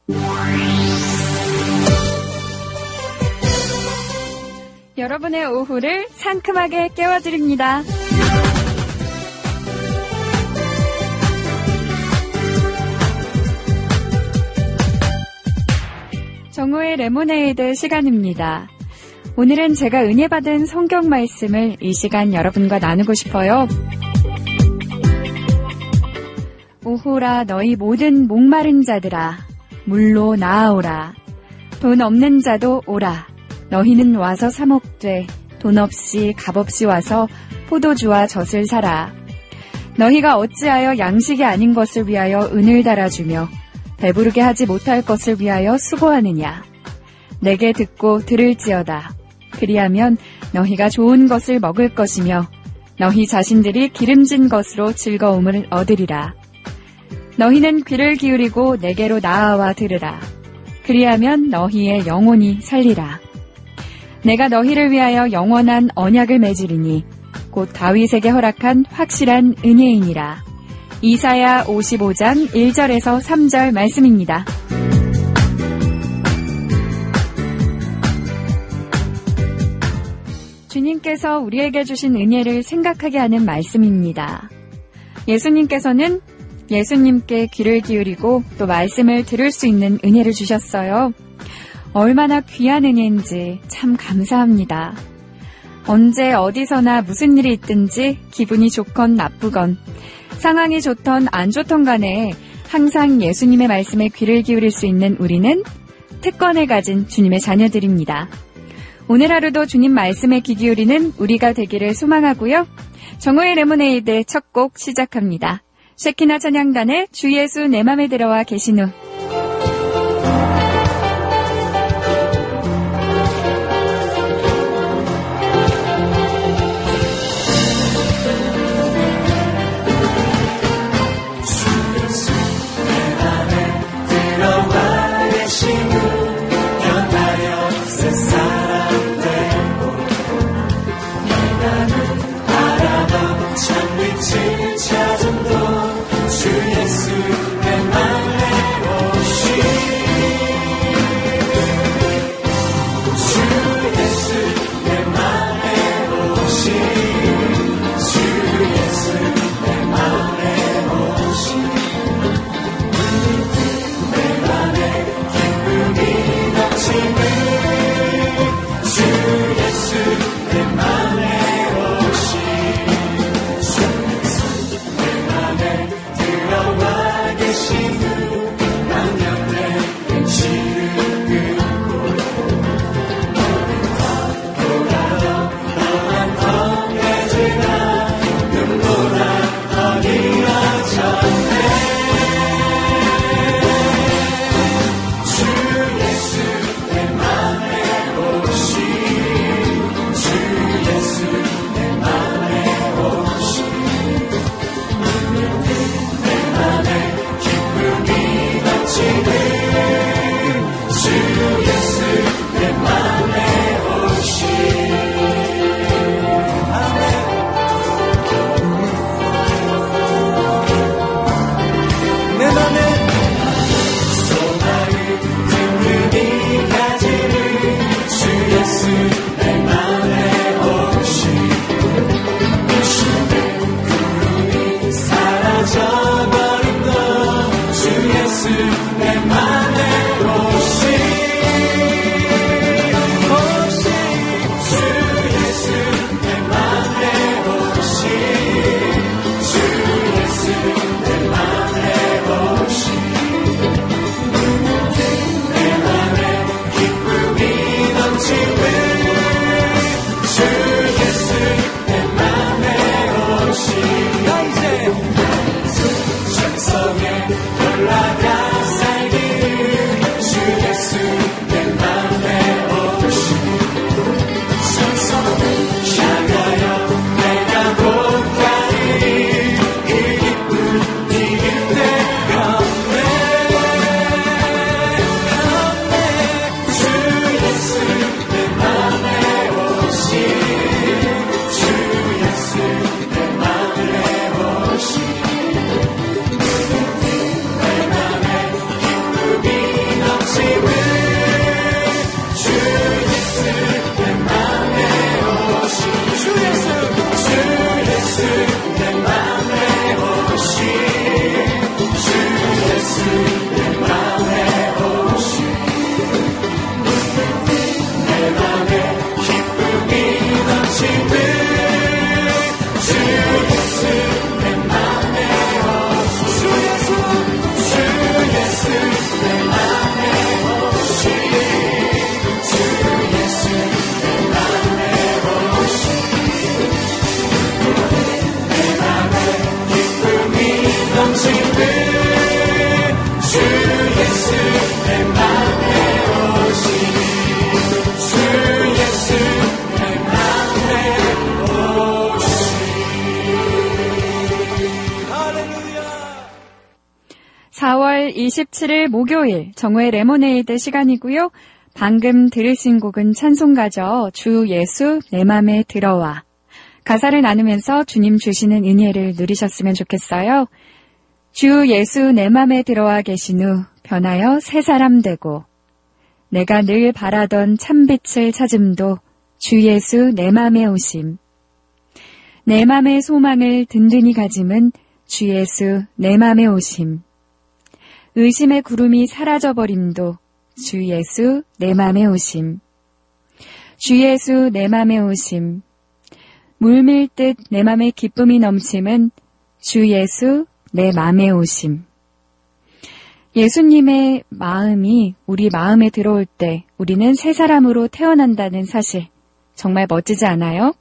여러분의 오후를 상큼하게 깨워드립니다. 정호의 레모네이드 시간입니다. 오늘은 제가 은혜 받은 성경 말씀을 이 시간 여러분과 나누고 싶어요. 오호라 너희 모든 목마른 자들아 물로 나아오라. 돈 없는 자도 오라. 너희는 와서 사 먹되 돈 없이 값 없이 와서 포도주와 젖을 사라. 너희가 어찌하여 양식이 아닌 것을 위하여 은을 달아주며 배부르게 하지 못할 것을 위하여 수고하느냐. 내게 듣고 들을지어다. 그리하면 너희가 좋은 것을 먹을 것이며 너희 자신들이 기름진 것으로 즐거움을 얻으리라. 너희는 귀를 기울이고 내게로 나아와 들으라. 그리하면 너희의 영혼이 살리라. 내가 너희를 위하여 영원한 언약을 맺으리니 곧 다윗에게 허락한 확실한 은혜이니라. 이사야 55장 1절에서 3절 말씀입니다. 주님께서 우리에게 주신 은혜를 생각하게 하는 말씀입니다. 예수님께서는 예수님께 귀를 기울이고 또 말씀을 들을 수 있는 은혜를 주셨어요. 얼마나 귀한 은혜인지 참 감사합니다. 언제 어디서나 무슨 일이 있든지 기분이 좋건 나쁘건 상황이 좋던 안 좋던 간에 항상 예수님의 말씀에 귀를 기울일 수 있는 우리는 특권을 가진 주님의 자녀들입니다. 오늘 하루도 주님 말씀에 귀 기울이는 우리가 되기를 소망하고요. 정호의 레모네이드 첫 곡 시작합니다. 쉐키나 찬양단의 주 예수 내 맘에 들어와 계신 후. 올라가 살기를 27일 목요일 정오의 레모네이드 시간이고요. 방금 들으신 곡은 찬송가죠. 주 예수 내 맘에 들어와. 가사를 나누면서 주님 주시는 은혜를 누리셨으면 좋겠어요. 주 예수 내 맘에 들어와 계신 후 변하여 새 사람 되고 내가 늘 바라던 참빛을 찾음도 주 예수 내 맘에 오심. 내 맘의 소망을 든든히 가짐은 주 예수 내 맘에 오심. 의심의 구름이 사라져버림도 주 예수 내 맘에 오심. 주 예수 내 맘에 오심. 물밀듯 내 맘에 기쁨이 넘침은 주 예수 내 맘에 오심. 예수님의 마음이 우리 마음에 들어올 때 우리는 새 사람으로 태어난다는 사실 정말 멋지지 않아요?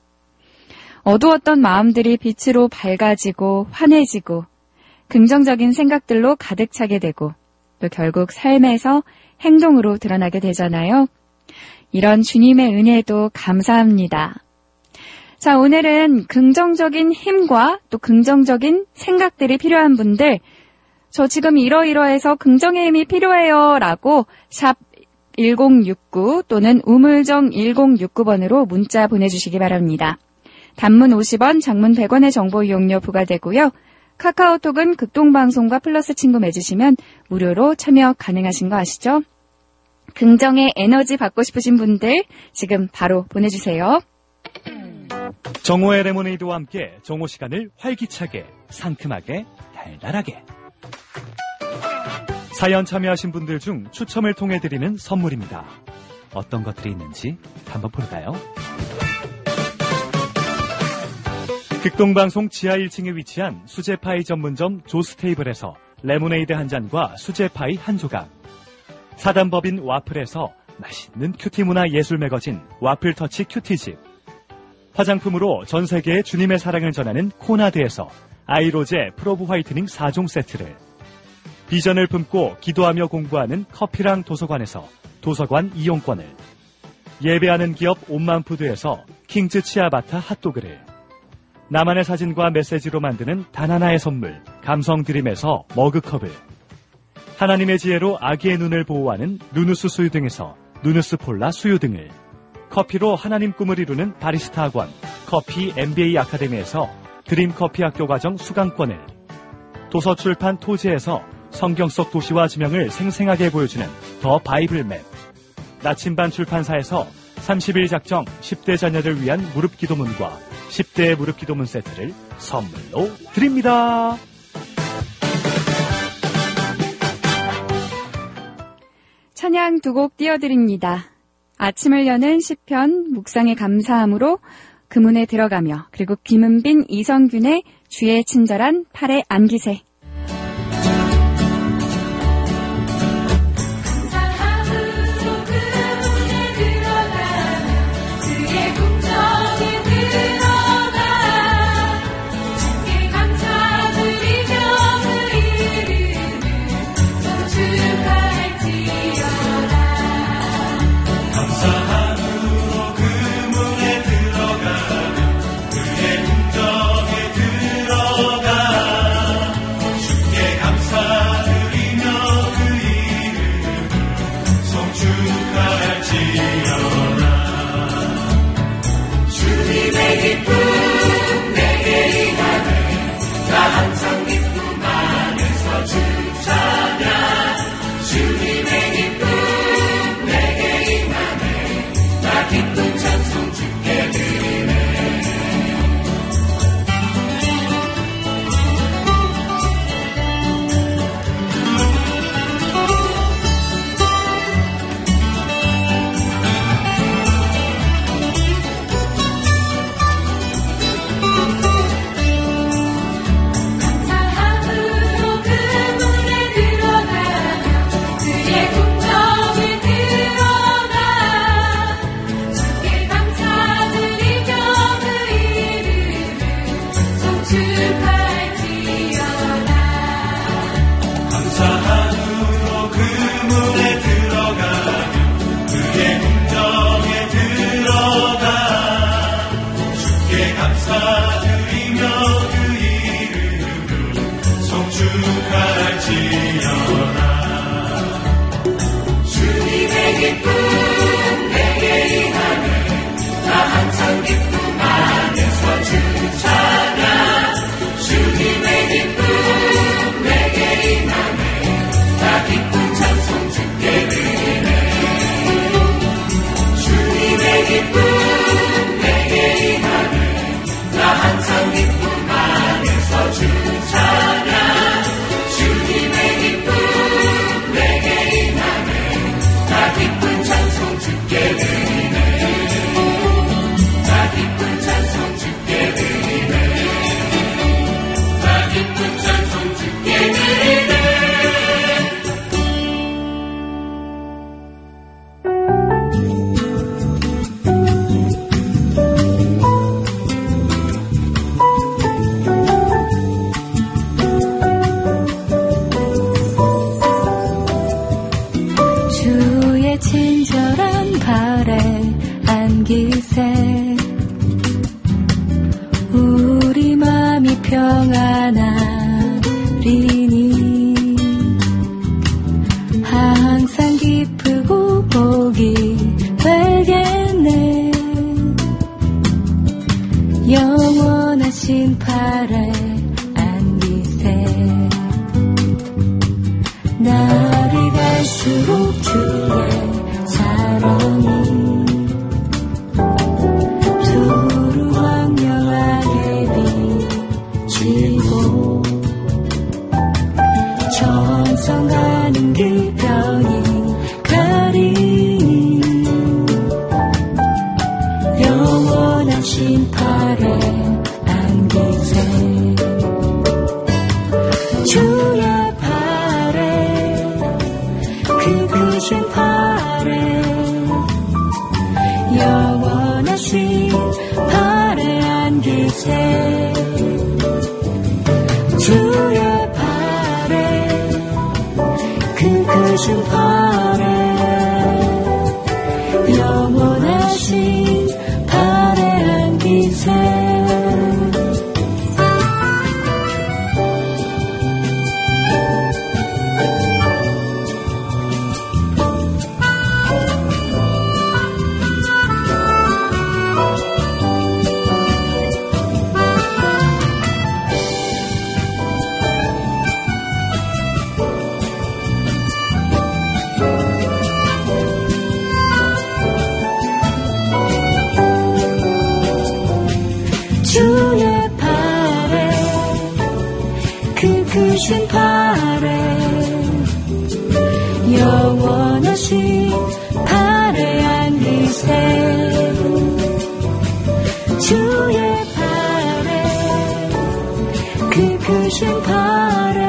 어두웠던 마음들이 빛으로 밝아지고 환해지고 긍정적인 생각들로 가득 차게 되고 또 결국 삶에서 행동으로 드러나게 되잖아요. 이런 주님의 은혜도 감사합니다. 자, 오늘은 긍정적인 힘과 또 긍정적인 생각들이 필요한 분들, 저 지금 이러이러해서 긍정의 힘이 필요해요 라고 샵 1069 또는 우물정 1069번으로 문자 보내주시기 바랍니다. 단문 50원, 장문 100원의 정보 이용료 부과되고요. 카카오톡은 극동방송과 플러스 친구 맺으시면 무료로 참여 가능하신 거 아시죠? 긍정의 에너지 받고 싶으신 분들 지금 바로 보내주세요. 정오의 레모네이드와 함께 정오 시간을 활기차게, 상큼하게, 달달하게. 사연 참여하신 분들 중 추첨을 통해 드리는 선물입니다. 어떤 것들이 있는지 한번 볼까요? 극동방송 지하 1층에 위치한 수제파이 전문점 조스테이블에서 레모네이드 한 잔과 수제파이 한 조각, 사단법인 와플에서 맛있는 큐티 문화 예술 매거진 와플터치 큐티집, 화장품으로 전 세계에 주님의 사랑을 전하는 코나드에서 아이로제 프로브 화이트닝 4종 세트를, 비전을 품고 기도하며 공부하는 커피랑 도서관에서 도서관 이용권을, 예배하는 기업 온만푸드에서 킹즈 치아바타 핫도그를, 나만의 사진과 메시지로 만드는 단 하나의 선물 감성드림에서 머그컵을, 하나님의 지혜로 아기의 눈을 보호하는 누누스 수유 등에서 누누스 폴라 수유 등을, 커피로 하나님 꿈을 이루는 바리스타 학원 커피 MBA 아카데미에서 드림 커피 학교 과정 수강권을, 도서출판 토지에서 성경 속 도시와 지명을 생생하게 보여주는 더 바이블 맵, 나침반 출판사에서 30일 작정 10대 자녀를 위한 무릎 기도문과 10대 무릎 기도문 세트를 선물로 드립니다. 찬양 두 곡 띄워드립니다. 아침을 여는 시편 묵상의 감사함으로 그문에 들어가며, 그리고 김은빈 이성균의 주의 친절한 팔에 안기세. 기쁜 찬송 주께 드리네. 주님의 기쁨 내게 임하네. 나 항상 기쁨 안에서 주 찬양. 주님의 기쁨 내게 임하네. 나 기쁜 찬송 주께 드리네. 나 기쁜 찬송 주께 드리네. 나 기쁜 찬송 주께 드리네. 주의 친절한 발에 안기세. 우리 맘이 평안하리니 항상 기쁘고 복이 되겠네. 영원하신 팔에 안기세. 날이 갈수록 주의 사랑이 두루 광명하게 비치고 천성 가는 길 편히 가리니 영원하신 팔에 안기세. 주의 팔에 그 크신 팔에 영원하신 팔에 안기세. 주의 팔에 그 크신 팔에 영원하신 팔에 안기세. 주의 팔에 그 크신 팔에 영원하신 팔에 안기세. 주의 팔에 그 크신 팔에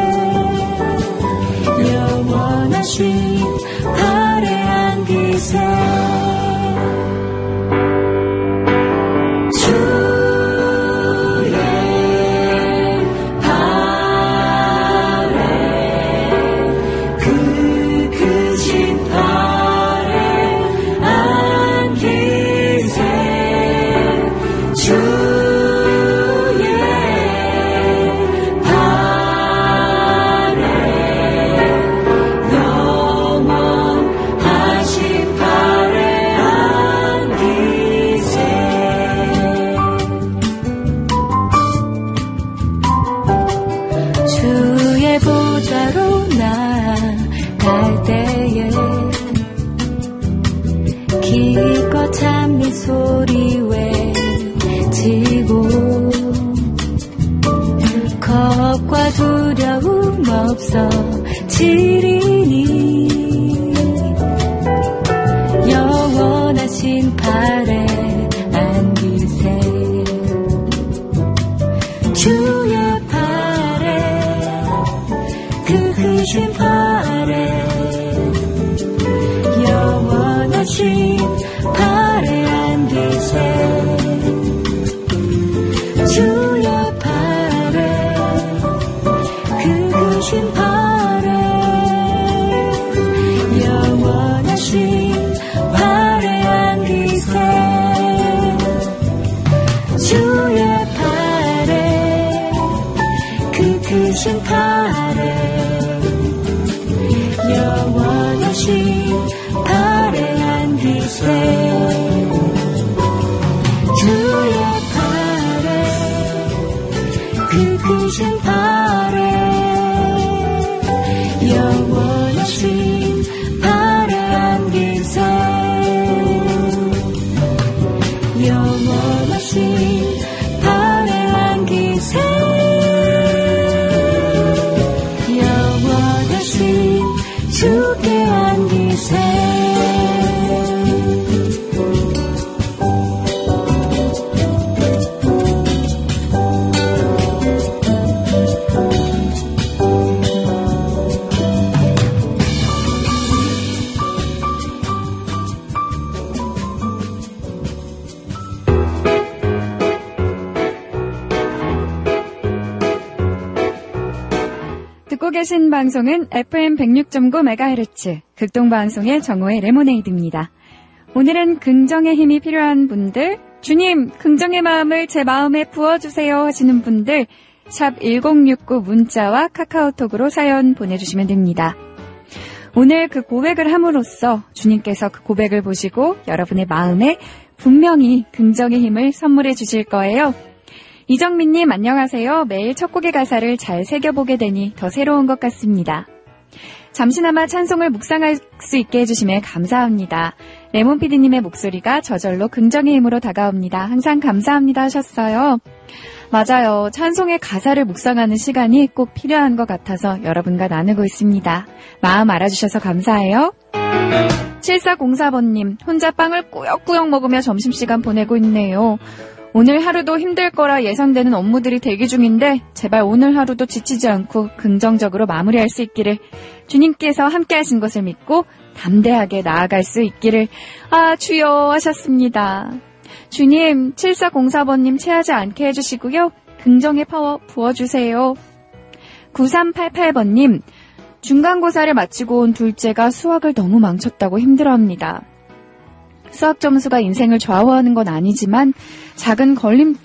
영원하신 팔에 안기세. 주의 보좌로 나갈 때에 기껏 찬미 소리 외치고 겁과 두려움 없어지리니 영원하신 팔에 안기세. 주의 그 크신 팔에 영원하신 팔에 안기세. 주의 팔에 그 크신 팔에 영원하신 팔에 안기세. 주의 팔에 그 크신 팔에 영원하신 팔에 안기세. 주의 팔에 그 크신 팔에 영원 주께 안기세. 듣고 계신 방송은 FM 106.9MHz 극동방송의 정오의 레모네이드입니다. 오늘은 긍정의 힘이 필요한 분들, 주님, 긍정의 마음을 제 마음에 부어주세요 하시는 분들, 샵 1069 문자와 카카오톡으로 사연 보내주시면 됩니다. 오늘 그 고백을 함으로써 주님께서 그 고백을 보시고 여러분의 마음에 분명히 긍정의 힘을 선물해 주실 거예요. 이정민님 안녕하세요. 매일 첫 곡의 가사를 잘 새겨보게 되니 더 새로운 것 같습니다. 잠시나마 찬송을 묵상할 수 있게 해주시면 감사합니다. 레몬PD님의 목소리가 저절로 긍정의 힘으로 다가옵니다. 항상 감사합니다 하셨어요. 맞아요. 찬송의 가사를 묵상하는 시간이 꼭 필요한 것 같아서 여러분과 나누고 있습니다. 마음 알아주셔서 감사해요. 7404번님, 혼자 빵을 꾸역꾸역 먹으며 점심시간 보내고 있네요. 오늘 하루도 힘들 거라 예상되는 업무들이 대기 중인데 제발 오늘 하루도 지치지 않고 긍정적으로 마무리할 수 있기를, 주님께서 함께 하신 것을 믿고 담대하게 나아갈 수 있기를 주여 하셨습니다. 주님, 7404번님 체하지 않게 해주시고요. 긍정의 파워 부어주세요. 9388번님, 중간고사를 마치고 온 둘째가 수학을 너무 망쳤다고 힘들어합니다. 수학 점수가 인생을 좌우하는 건 아니지만 작은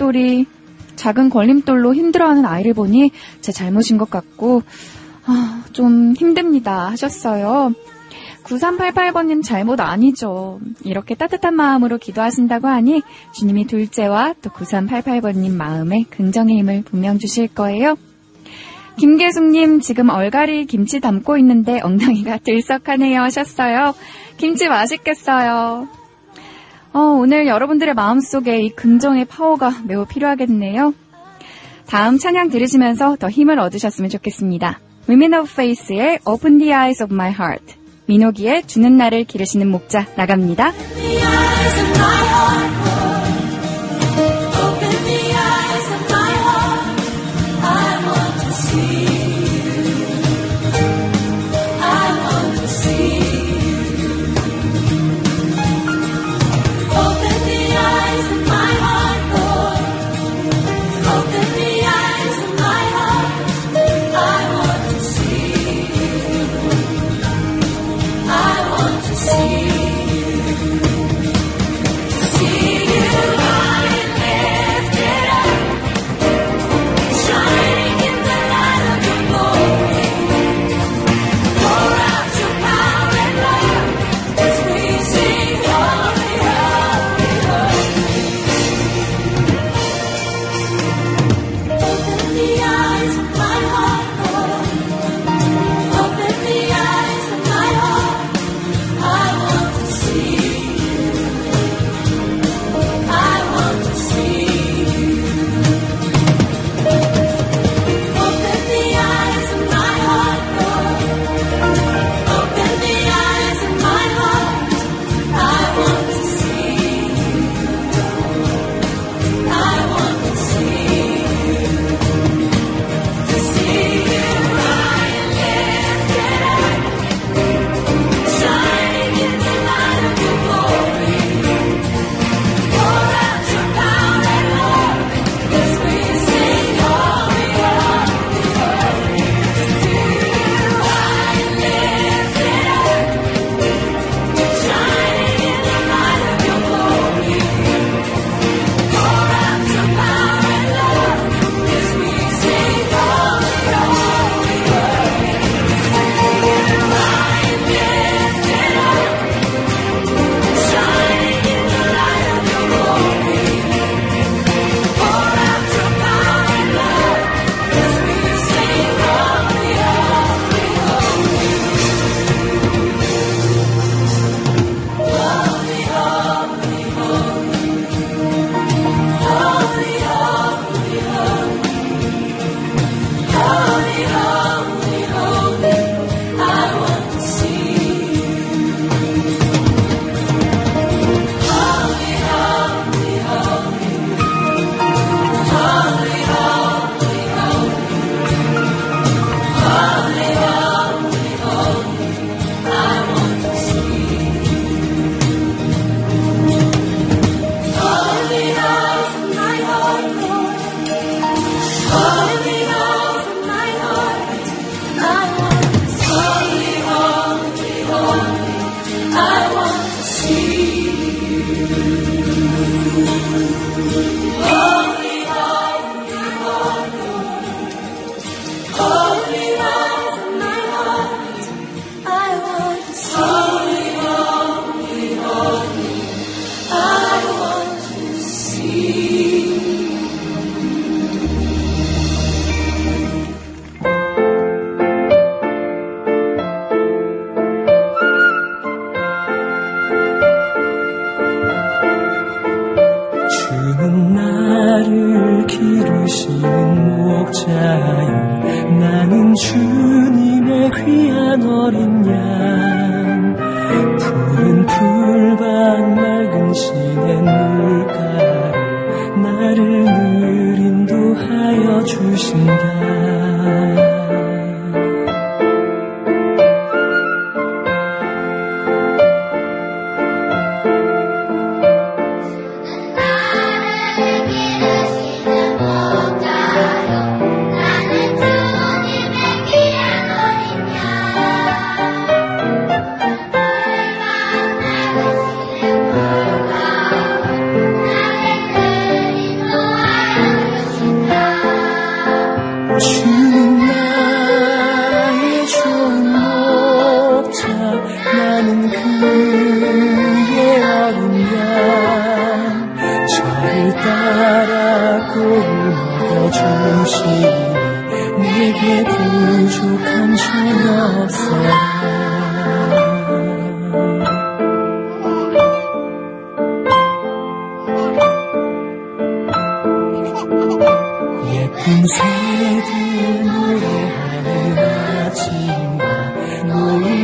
걸림돌로 힘들어하는 아이를 보니 제 잘못인 것 같고 좀 힘듭니다 하셨어요. 9388번님 잘못 아니죠. 이렇게 따뜻한 마음으로 기도하신다고 하니 주님이 둘째와 또 9388번님 마음에 긍정의 힘을 분명 주실 거예요. 김계숙님, 지금 얼갈이 김치 담고 있는데 엉덩이가 들썩하네요 하셨어요. 김치 맛있겠어요. 오늘 여러분들의 마음속에 이 긍정의 파워가 매우 필요하겠네요. 다음 찬양 들으시면서 더 힘을 얻으셨으면 좋겠습니다. Women of Faith의 Open the Eyes of My Heart, 민호기의 주는 나를 기르시는 목자 나갑니다. See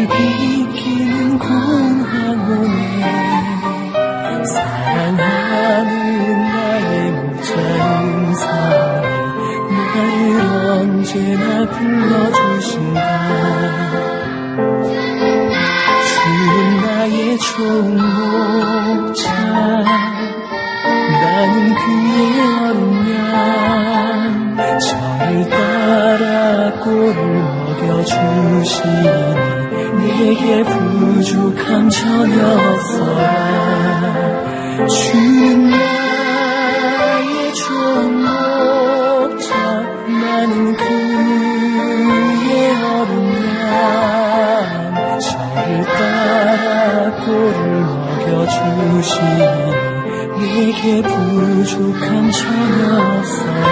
비키는 공한 몸에 사랑하는 나의 목자인 사랑이 나를 언제나 불러주신다. 주는 나의 좋은 목자, 나는 그의 어린 양, 저를 따라 꼴을 먹여주시니 내게 부족함 전혀 없어라. 주는 나의 좋은 목자, 나는 그의 어린 양, 저를 따라 꼴을 먹여주시니 내게 부족함 전혀 없어라.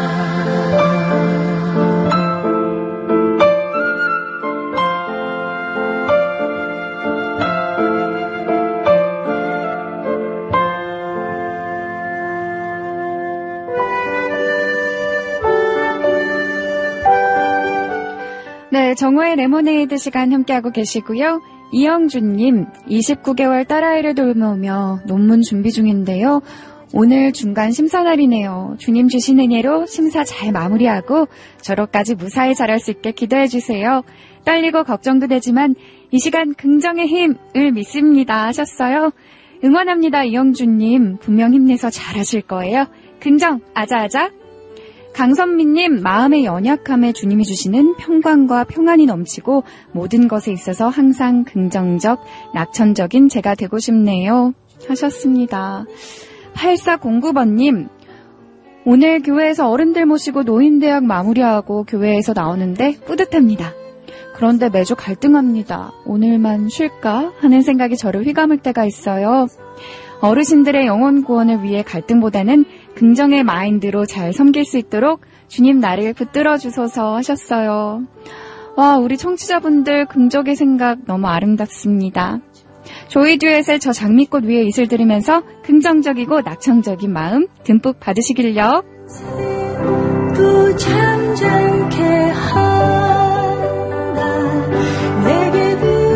네, 정호의 레모네이드 시간 함께하고 계시고요. 이영준님, 29개월 딸아이를 돌보며 논문 준비 중인데요. 오늘 중간 심사 날이네요. 주님 주신 은혜로 심사 잘 마무리하고 졸업까지 무사히 잘할 수 있게 기도해주세요. 떨리고 걱정도 되지만 이 시간 긍정의 힘을 믿습니다 하셨어요. 응원합니다. 이영준님, 분명 힘내서 잘하실 거예요. 긍정, 아자아자. 강선미님, 마음의 연약함에 주님이 주시는 평강과 평안이 넘치고 모든 것에 있어서 항상 긍정적, 낙천적인 제가 되고 싶네요 하셨습니다. 8409번님, 오늘 교회에서 어른들 모시고 노인대학 마무리하고 교회에서 나오는데 뿌듯합니다. 그런데 매주 갈등합니다. 오늘만 쉴까 하는 생각이 저를 휘감을 때가 있어요. 어르신들의 영혼 구원을 위해 갈등보다는 긍정의 마인드로 잘 섬길 수 있도록 주님 나를 붙들어 주소서 하셨어요. 와, 우리 청취자분들 긍정의 생각 너무 아름답습니다. 조이 듀엣의 저 장미꽃 위에 이슬 들으면서 긍정적이고 낙천적인 마음 듬뿍 받으시길요. 또 잠잠케 한다 내게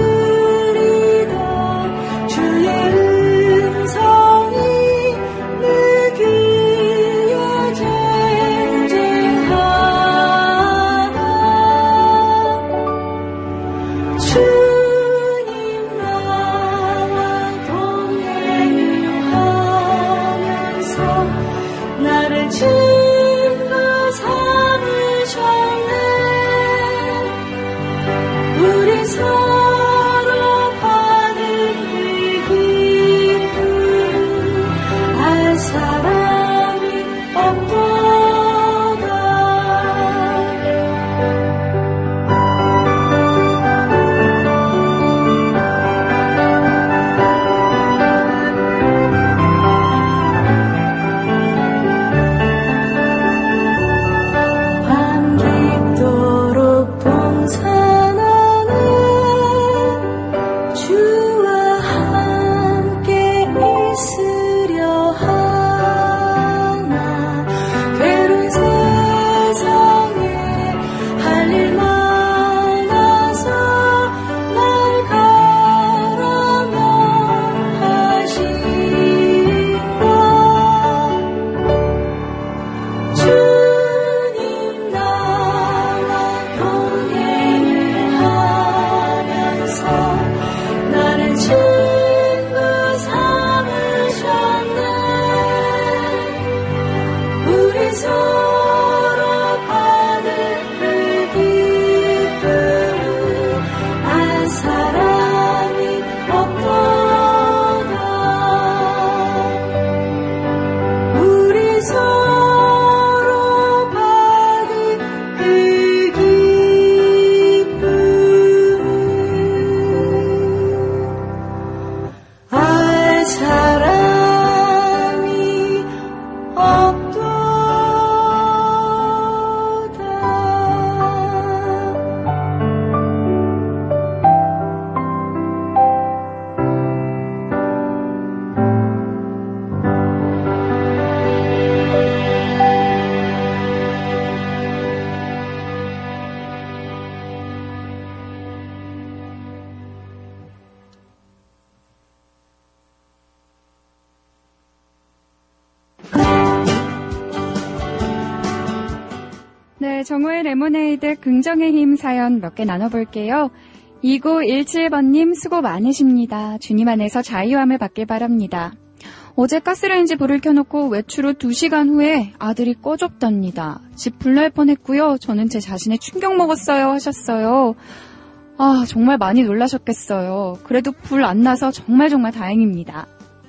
들리던 주의 음성이 내 귀에 쟁쟁하다. 주님 나와 동행을 하면서 나를 증거 삼으셨네. 정오의 레모네이드 긍정의 힘 사연 몇 개 나눠볼게요. 2917번님 수고 많으십니다. 주님 안에서 자유함을 받길 바랍니다. 어제 가스레인지 불을 켜놓고 외출 후 2시간 후에 아들이 꺼졌답니다. 집 불날 뻔했고요. 저는 제 자신에 충격 먹었어요 하셨어요. 아, 정말 많이 놀라셨겠어요. 그래도 불 안 나서 정말 다행입니다.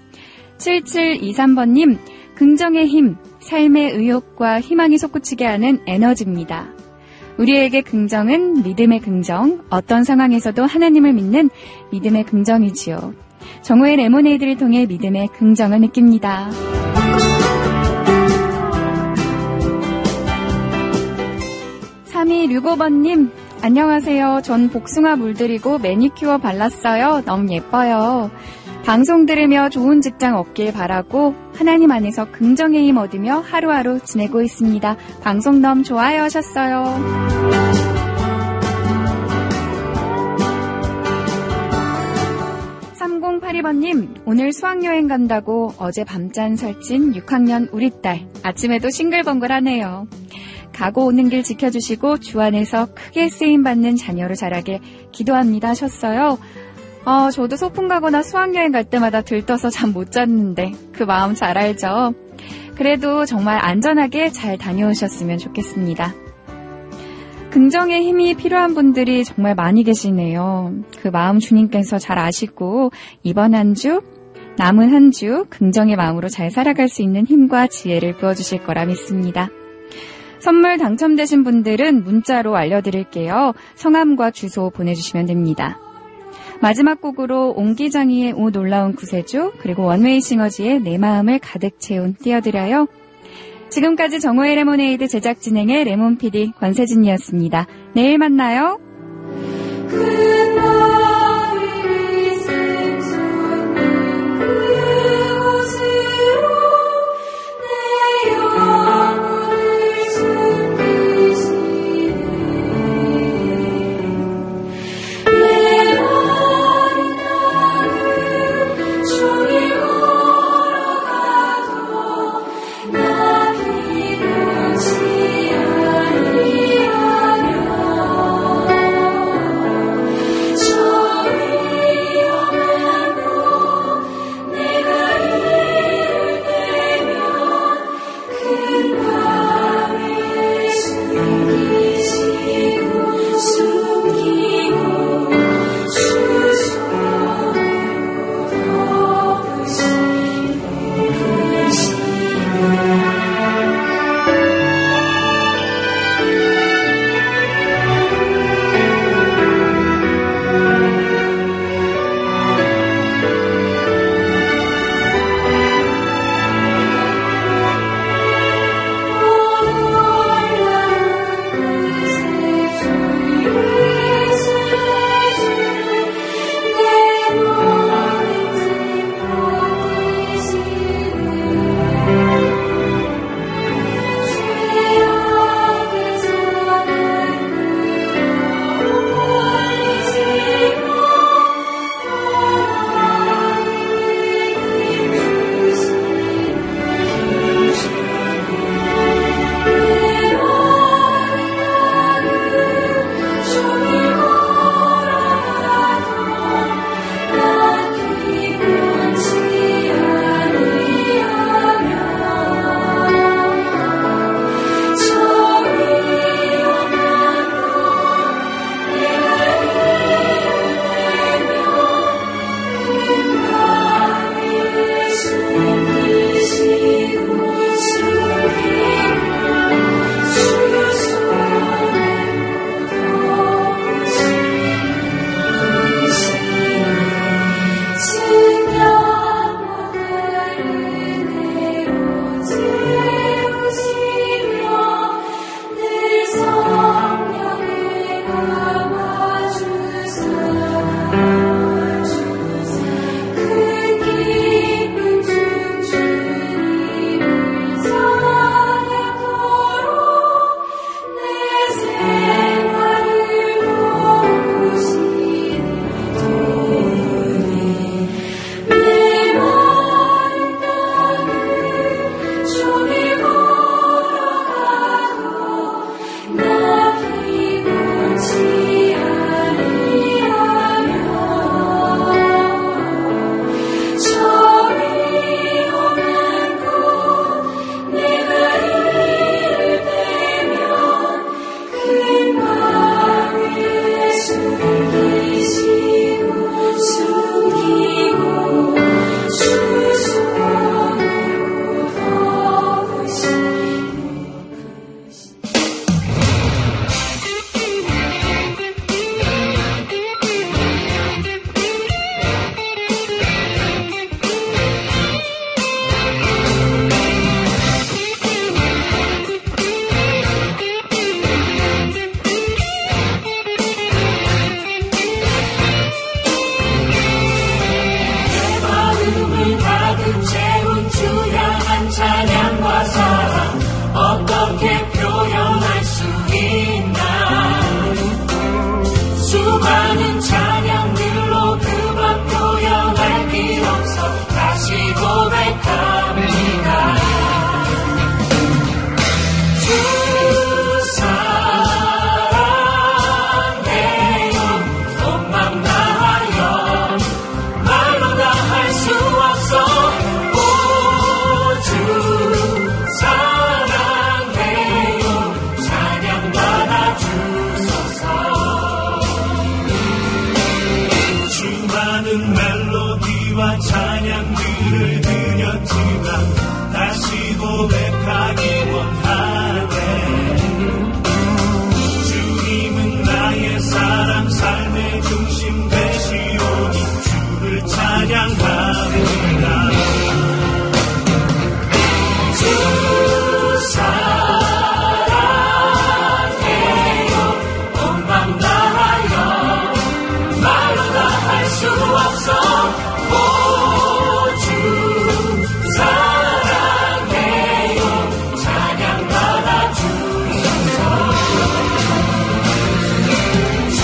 7723번님, 긍정의 힘, 삶의 의욕과 희망이 솟구치게 하는 에너지입니다. 우리에게 긍정은 믿음의 긍정, 어떤 상황에서도 하나님을 믿는 믿음의 긍정이지요. 정오의 레모네이드를 통해 믿음의 긍정을 느낍니다. 3265번님, 안녕하세요. 전 복숭아 물들이고 매니큐어 발랐어요. 너무 예뻐요. 방송 들으며 좋은 직장 얻길 바라고 하나님 안에서 긍정의 힘 얻으며 하루하루 지내고 있습니다. 방송 너무 좋아요 하셨어요. 3082번님, 오늘 수학여행 간다고 어제 밤잠 설친 6학년 우리 딸 아침에도 싱글벙글하네요. 가고 오는 길 지켜주시고 주 안에서 크게 쓰임받는 자녀로 자라게 기도합니다 하셨어요. 저도 소풍 가거나 수학여행 갈 때마다 들떠서 잠 못 잤는데 그 마음 잘 알죠. 그래도 정말 안전하게 잘 다녀오셨으면 좋겠습니다. 긍정의 힘이 필요한 분들이 정말 많이 계시네요. 그 마음 주님께서 잘 아시고 이번 한 주, 남은 한 주 긍정의 마음으로 잘 살아갈 수 있는 힘과 지혜를 부어주실 거라 믿습니다. 선물 당첨되신 분들은 문자로 알려드릴게요. 성함과 주소 보내주시면 됩니다. 마지막 곡으로 옹기장이의 오 놀라운 구세주, 그리고 원웨이 싱어즈의 내 마음을 가득 채운 띄워드려요. 지금까지 정오의 레모네이드 제작 진행의 레몬PD 권세진이었습니다. 내일 만나요. 수많은 멜로디와 찬양들을 드렸지만 다시 고백하기 원하네. 주님은 나의 사랑 삶의 중심 되시오니 주를 찬양합니다. 주 사랑해요. 온 맘 다하여 말로 다 할 수 없어. 주 사랑해요. 찬양 받아 주소서. 주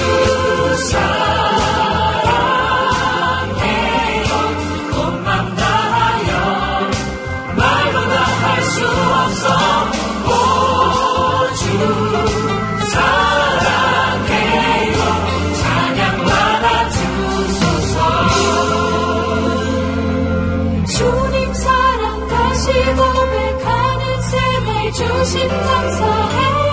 사랑해요. 온 맘 다하여 말로 다 할 수 없어. 주 사랑해요. 찬양 받아 주소서. 주님 사랑 다시 고백하는 생을 주신 감사해.